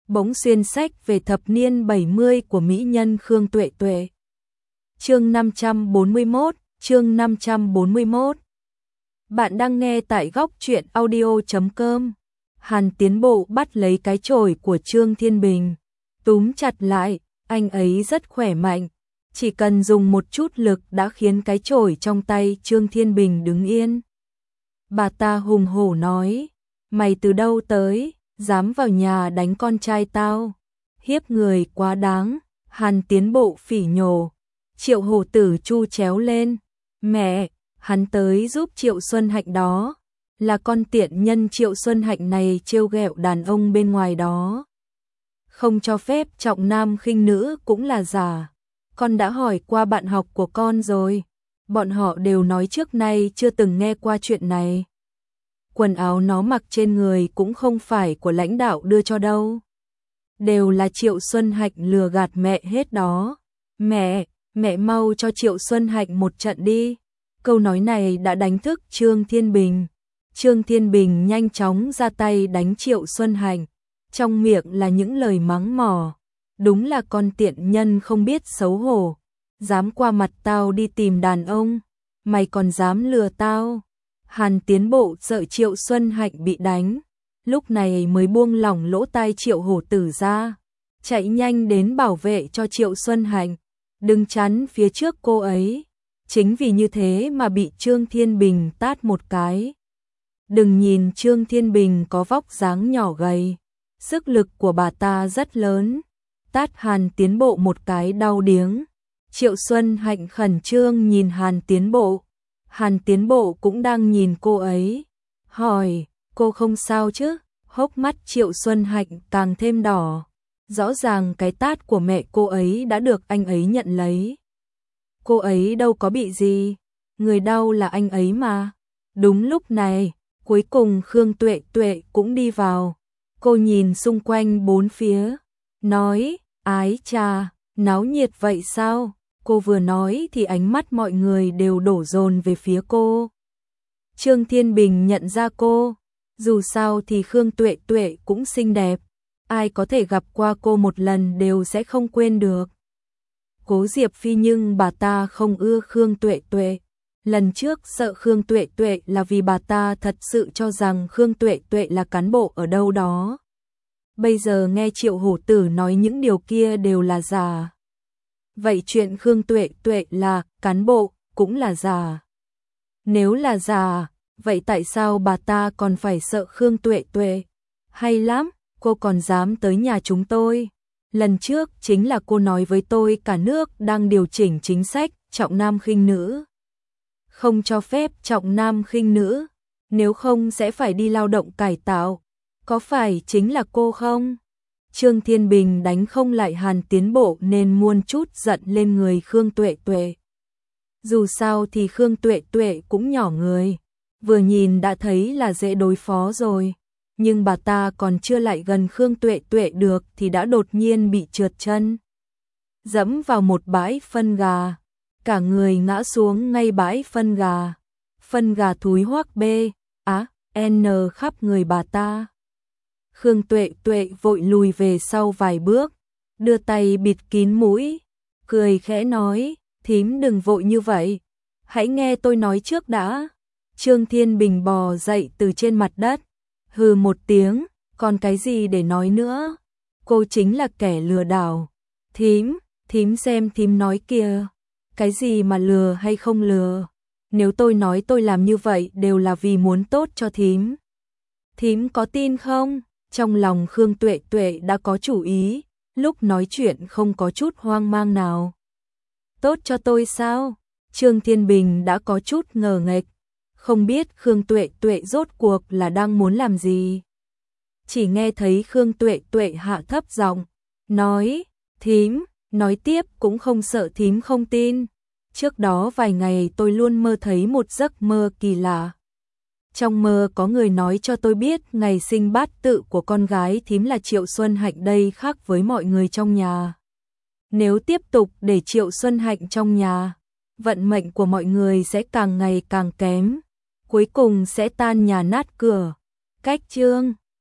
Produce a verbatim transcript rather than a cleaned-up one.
bỗng xuyên sách về thập niên bảy mươi của mỹ nhân Khương Tuệ Tuệ. Chương năm trăm bốn mươi mốt, chương năm trăm bốn mươi mốt. Bạn đang nghe tại góc truyện audio chấm com. Hàn Tiến Bộ bắt lấy cái chổi của Trương Thiên Bình, túm chặt lại, anh ấy rất khỏe mạnh, chỉ cần dùng một chút lực đã khiến cái chổi trong tay Trương Thiên Bình đứng yên. Bà ta hùng hổ nói, mày từ đâu tới, dám vào nhà đánh con trai tao, hiếp người quá đáng. Hàn Tiến Bộ phỉ nhổ. Triệu Hổ Tử chu chéo lên, mẹ, hắn tới giúp Triệu Xuân Hạnh đó, là con tiện nhân Triệu Xuân Hạnh này trêu ghẹo đàn ông bên ngoài đó. Không cho phép trọng nam khinh nữ cũng là giả. Con đã hỏi qua bạn học của con rồi, bọn họ đều nói trước nay chưa từng nghe qua chuyện này. Quần áo nó mặc trên người cũng không phải của lãnh đạo đưa cho đâu, đều là Triệu Xuân Hạnh lừa gạt mẹ hết đó. Mẹ, mẹ mau cho Triệu Xuân Hạnh một trận đi. Câu nói này đã đánh thức Trương Thiên Bình. Trương Thiên Bình nhanh chóng ra tay đánh Triệu Xuân Hạnh, trong miệng là những lời mắng mỏ. Đúng là con tiện nhân không biết xấu hổ, dám qua mặt tao đi tìm đàn ông, mày còn dám lừa tao. Hàn Tiến Bộ sợ Triệu Xuân Hạnh bị đánh, lúc này mới buông lỏng lỗ tai Triệu Hổ Tử ra, chạy nhanh đến bảo vệ cho Triệu Xuân Hạnh, đừng chắn phía trước cô ấy. Chính vì như thế mà bị Trương Thiên Bình tát một cái. Đừng nhìn Trương Thiên Bình có vóc dáng nhỏ gầy, sức lực của bà ta rất lớn, tát Hàn Tiến Bộ một cái đau điếng. Triệu Xuân Hạnh khẩn trương nhìn Hàn Tiến Bộ, Hàn Tiến Bộ cũng đang nhìn cô ấy, hỏi, cô không sao chứ? Hốc mắt Triệu Xuân Hạnh càng thêm đỏ, rõ ràng cái tát của mẹ cô ấy đã được anh ấy nhận lấy. Cô ấy đâu có bị gì, người đau là anh ấy mà. Đúng lúc này, cuối cùng Khương Tuệ Tuệ cũng đi vào. Cô nhìn xung quanh bốn phía, nói, ái chà, náo nhiệt vậy sao? Cô vừa nói thì ánh mắt mọi người đều đổ dồn về phía cô. Trương Thiên Bình nhận ra cô, dù sao thì Khương Tuệ Tuệ cũng xinh đẹp, ai có thể gặp qua cô một lần đều sẽ không quên được. Cố Diệp Phi nhưng bà ta không ưa Khương Tuệ Tuệ. Lần trước sợ Khương Tuệ Tuệ là vì bà ta thật sự cho rằng Khương Tuệ Tuệ là cán bộ ở đâu đó. Bây giờ nghe Triệu Hổ Tử nói những điều kia đều là giả. Vậy chuyện Khương Tuệ Tuệ là cán bộ cũng là giả. Nếu là giả, vậy tại sao bà ta còn phải sợ Khương Tuệ Tuệ? Hay lắm, cô còn dám tới nhà chúng tôi. Lần trước chính là cô nói với tôi cả nước đang điều chỉnh chính sách trọng nam khinh nữ. Không cho phép trọng nam khinh nữ, nếu không sẽ phải đi lao động cải tạo. Có phải chính là cô không? Trương Thiên Bình đánh không lại Hàn Tiến Bộ nên muôn chút giận lên người Khương Tuệ Tuệ. Dù sao thì Khương Tuệ Tuệ cũng nhỏ người, vừa nhìn đã thấy là dễ đối phó rồi. Nhưng bà ta còn chưa lại gần Khương Tuệ Tuệ được thì đã đột nhiên bị trượt chân, dẫm vào một bãi phân gà, cả người ngã xuống ngay bãi phân gà. Phân gà thúi hoắc bê, á, n khắp người bà ta. Khương Tuệ Tuệ vội lùi về sau vài bước, đưa tay bịt kín mũi, cười khẽ nói, thím đừng vội như vậy, hãy nghe tôi nói trước đã. Trương Thiên Bình bò dậy từ trên mặt đất, hừ một tiếng, còn cái gì để nói nữa, cô chính là kẻ lừa đảo. Thím, thím xem thím nói kìa, cái gì mà lừa hay không lừa, nếu tôi nói tôi làm như vậy đều là vì muốn tốt cho thím. Thím có tin không? Trong lòng Khương Tuệ Tuệ đã có chủ ý, lúc nói chuyện không có chút hoang mang nào. Tốt cho tôi sao? Trương Thiên Bình đã có chút ngờ nghệch, không biết Khương Tuệ Tuệ rốt cuộc là đang muốn làm gì. Chỉ nghe thấy Khương Tuệ Tuệ hạ thấp giọng, nói, thím, nói tiếp cũng không sợ thím không tin. Trước đó vài ngày tôi luôn mơ thấy một giấc mơ kỳ lạ. Trong mơ có người nói cho tôi biết ngày sinh bát tự của con gái thím là Triệu Xuân Hạnh đây khác với mọi người trong nhà. Nếu tiếp tục để Triệu Xuân Hạnh trong nhà, vận mệnh của mọi người sẽ càng ngày càng kém, cuối cùng sẽ tan nhà nát cửa. Cách chương